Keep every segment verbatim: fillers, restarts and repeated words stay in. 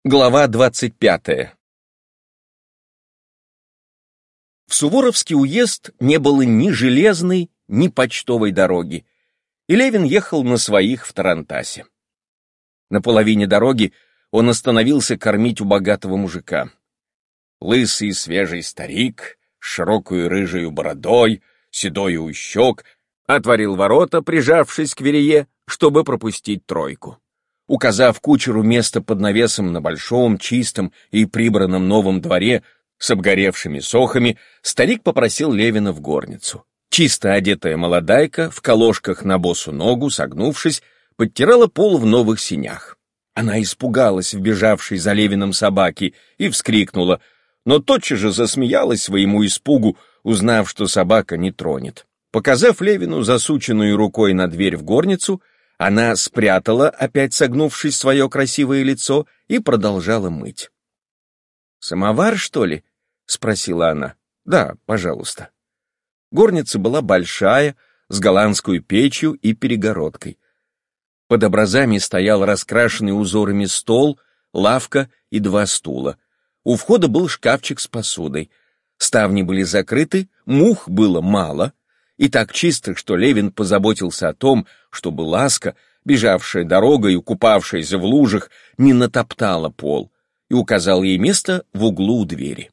Глава двадцать пятая. В Суворовский уезд не было ни железной, ни почтовой дороги, и Левин ехал на своих в тарантасе. На половине дороги он остановился кормить у богатого мужика. Лысый свежий старик, с широкой рыжей бородой, седой у щек, отворил ворота, прижавшись к верее, чтобы пропустить тройку. Указав кучеру место под навесом на большом, чистом и прибранном новом дворе с обгоревшими сохами, старик попросил Левина в горницу. Чисто одетая молодайка, в колошках на босу ногу, согнувшись, подтирала пол в новых синях. Она испугалась вбежавшей за Левиным собаки и вскрикнула, но тотчас же засмеялась своему испугу, узнав, что собака не тронет. Показав Левину засученную рукой на дверь в горницу, она спрятала, опять согнувшись, свое красивое лицо и продолжала мыть. «Самовар, что ли?» — спросила она. «Да, пожалуйста». Горница была большая, с голландской печью и перегородкой. Под образами стоял раскрашенный узорами стол, лавка и два стула. У входа был шкафчик с посудой. Ставни были закрыты, мух было мало, и так чисто, что Левин позаботился о том, чтобы Ласка, бежавшая дорогой и купавшаяся в лужах, не натоптала пол, и указал ей место в углу у двери.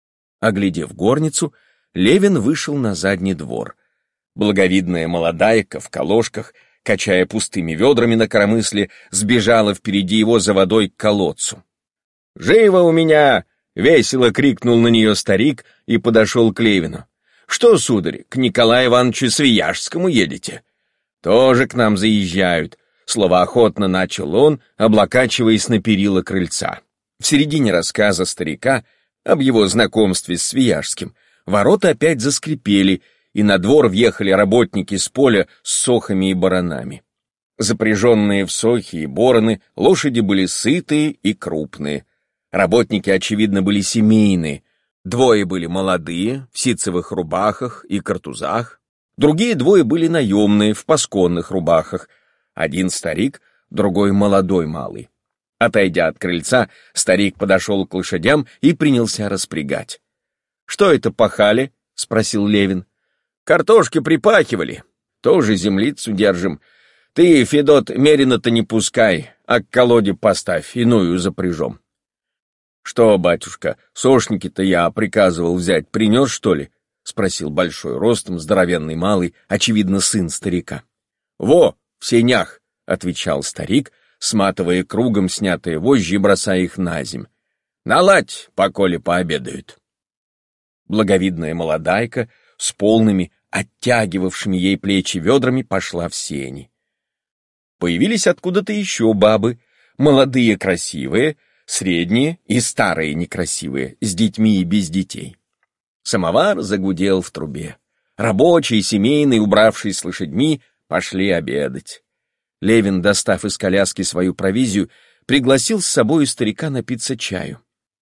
Оглядев горницу, Левин вышел на задний двор. Благовидная молодайка в колошках, качая пустыми ведрами на коромысле, сбежала впереди его за водой к колодцу. «Живо у меня!» — весело крикнул на нее старик и подошел к Левину. «Что, сударь, к Николаю Ивановичу Свияжскому едете?» «Тоже к нам заезжают», — словоохотно начал он, облокачиваясь на перила крыльца. В середине рассказа старика об его знакомстве с Свияжским ворота опять заскрипели, и на двор въехали работники с поля с сохами и баранами. Запряженные в сохи и бороны, лошади были сытые и крупные. Работники, очевидно, были семейные. Двое были молодые, в ситцевых рубахах и картузах, другие двое были наемные, в пасконных рубахах, один старик, другой молодой малый. Отойдя от крыльца, старик подошел к лошадям и принялся распрягать. «Что это пахали?» — спросил Левин. «Картошки припахивали, тоже землицу держим. Ты, Федот, мерено-то не пускай, а к колоде поставь, иную запряжем». «Что, батюшка, сошники-то я приказывал взять, принес, что ли?» — спросил большой ростом здоровенный малый, очевидно, сын старика. «Во, в сенях!» — отвечал старик, сматывая кругом снятые вожжи и бросая их на земь. «Наладь, поколе пообедают». Благовидная молодайка с полными, оттягивавшими ей плечи ведрами пошла в сени. Появились откуда-то еще бабы, молодые красивые, средние и старые некрасивые, с детьми и без детей. Самовар загудел в трубе. Рабочие, семейные, убравшись с лошадьми, пошли обедать. Левин, достав из коляски свою провизию, пригласил с собой старика напиться чаю.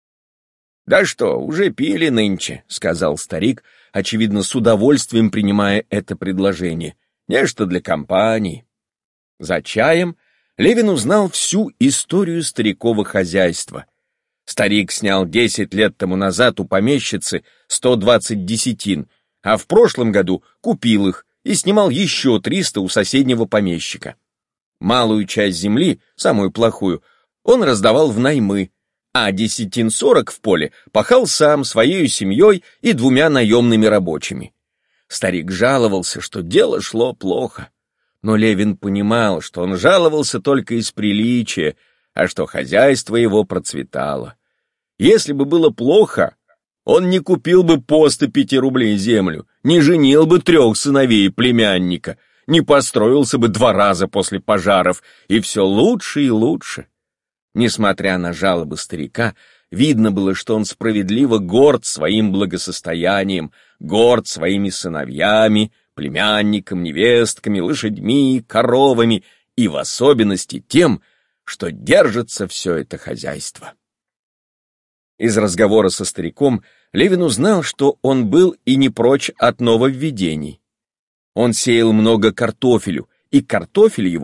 «Да что, уже пили нынче», — сказал старик, очевидно, с удовольствием принимая это предложение. «Нечто для компании». За чаем Левин узнал всю историю старикова хозяйства. Старик снял десять лет тому назад у помещицы сто двадцать десятин, а в прошлом году купил их и снимал еще триста у соседнего помещика. Малую часть земли, самую плохую, он раздавал в наймы, а десятин сорок в поле пахал сам, своей семьей и двумя наемными рабочими. Старик жаловался, что дело шло плохо. Но Левин понимал, что он жаловался только из приличия, а что хозяйство его процветало. Если бы было плохо, он не купил бы по сто пяти рублей землю, не женил бы трех сыновей и племянника, не построился бы два раза после пожаров, и все лучше и лучше. Несмотря на жалобы старика, видно было, что он справедливо горд своим благосостоянием, горд своими сыновьями, племянником, невестками, лошадьми, коровами и в особенности тем, что держится все это хозяйство. Из разговора со стариком Левин узнал, что он был и не прочь от нововведений. Он сеял много картофелю, и картофель его,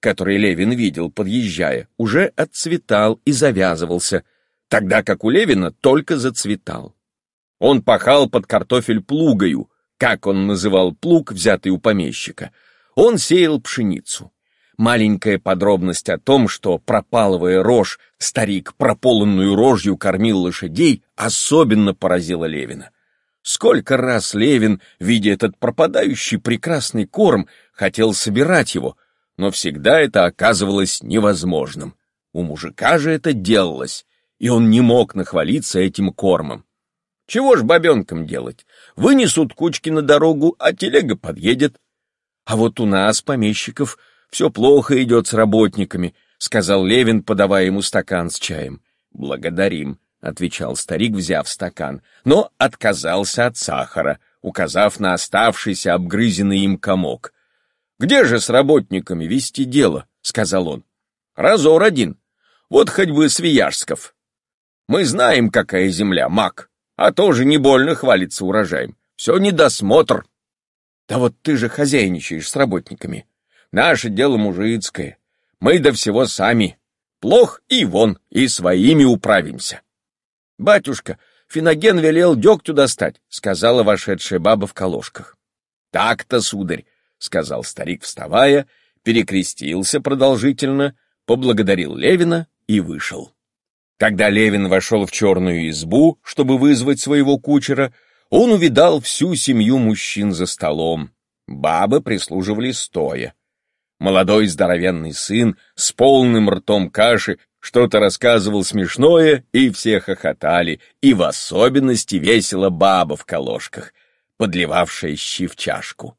который Левин видел, подъезжая, уже отцветал и завязывался, тогда как у Левина только зацветал. Он пахал под картофель плугою, как он называл плуг, взятый у помещика. Он сеял пшеницу. Маленькая подробность о том, что, пропалывая рожь, старик прополанную рожью кормил лошадей, особенно поразила Левина. Сколько раз Левин, видя этот пропадающий прекрасный корм, хотел собирать его, но всегда это оказывалось невозможным. У мужика же это делалось, и он не мог нахвалиться этим кормом. Чего ж бабенкам делать? Вынесут кучки на дорогу, а телега подъедет. А вот у нас, помещиков, все плохо идет с работниками, сказал Левин, подавая ему стакан с чаем. Благодарим, отвечал старик, взяв стакан, но отказался от сахара, указав на оставшийся обгрызенный им комок. Где же с работниками вести дело, сказал он. Разор один, вот хоть бы Свияжсков. Мы знаем, какая земля, мак, а тоже не больно хвалится урожаем. Все недосмотр. Да вот ты же хозяйничаешь с работниками. Наше дело мужицкое. Мы до всего сами. Плох и вон, и своими управимся. Батюшка, Финоген велел дегтю достать, сказала вошедшая баба в колошках. Так-то, сударь, сказал старик, вставая, перекрестился продолжительно, поблагодарил Левина и вышел. Когда Левин вошел в черную избу, чтобы вызвать своего кучера, он увидал всю семью мужчин за столом. Бабы прислуживали стоя. Молодой здоровенный сын с полным ртом каши что-то рассказывал смешное, и все хохотали, и в особенности весело баба в колошках, подливавшая щи в чашку.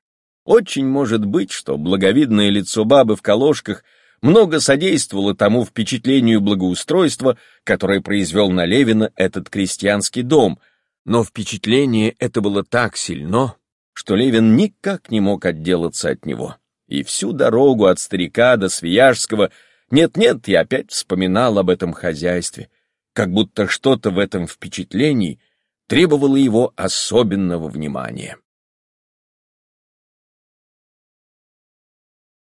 Очень может быть, что благовидное лицо бабы в колошках много содействовало тому впечатлению благоустройства, которое произвел на Левина этот крестьянский дом, но впечатление это было так сильно, что Левин никак не мог отделаться от него. И всю дорогу от старика до Свияжского нет-нет, я опять вспоминал об этом хозяйстве, как будто что-то в этом впечатлении требовало его особенного внимания.